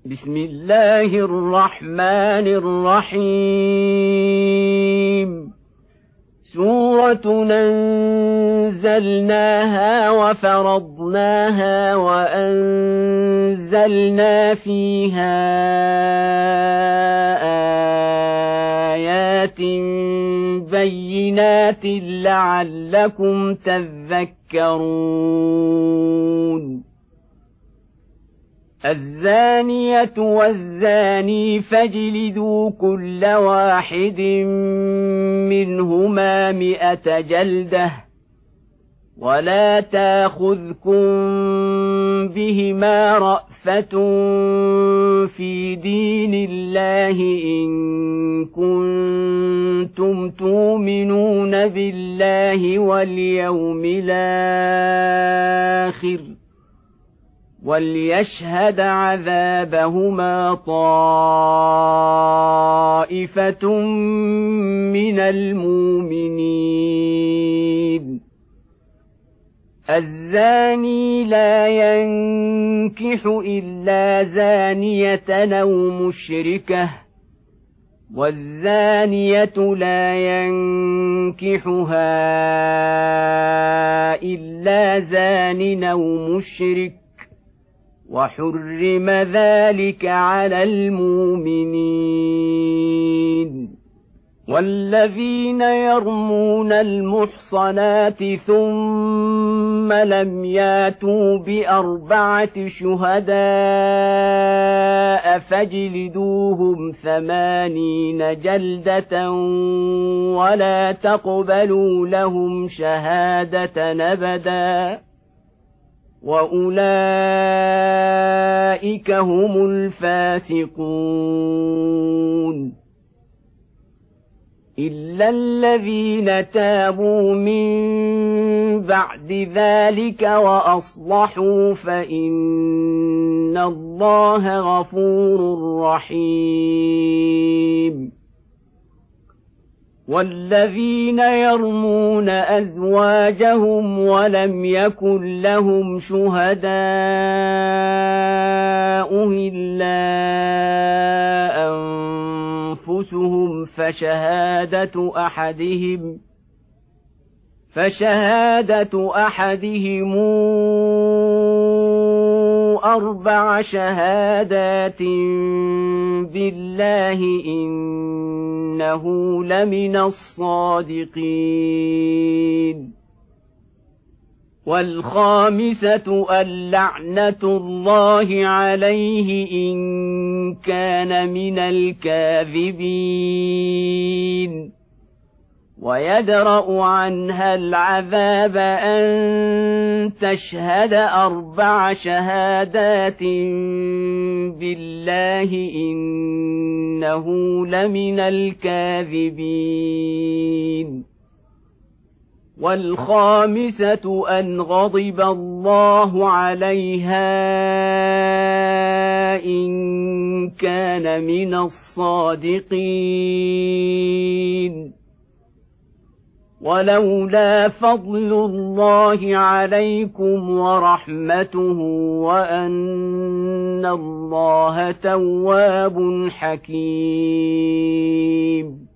بسم الله الرحمن الرحيم سورة أنزلناها وفرضناها وأنزلنا فيها آيات بينات لعلكم تذكرون الزانية والزاني فاجلدوا كل واحد منهما 100 جلدة ولا تاخذكم بهما رأفة في دين الله إن كنتم تؤمنون بالله واليوم الآخر وليشهد عذابهما طائفة من المؤمنين الزاني لا ينكح إلا زانية أو مشركة والزانية لا ينكحها إلا زان أو مشرك وحرم ذلك على المؤمنين والذين يرمون المحصنات ثم لم ياتوا ب4 شهداء فاجلدوهم 80 جلدة ولا تقبلوا لهم شهادة أبدا وأولئك هم الفاسقون إلا الذين تابوا من بعد ذلك وأصلحوا فإن الله غفور رحيم والذين يرمون أزواجهم ولم يكن لهم شهداء إلا أنفسهم فشهادة أحدهم 4 شهادات بالله إنه لمن الصادقين والخامسة اللعنة الله عليه إن كان من الكاذبين ويدرأ عنها العذاب أن تشهد 4 شهادات بالله إنه لمن الكاذبين والخامسة أن غضب الله عليها إن كان من الصادقين ولولا فضل الله عليكم ورحمته وأن الله تواب حكيم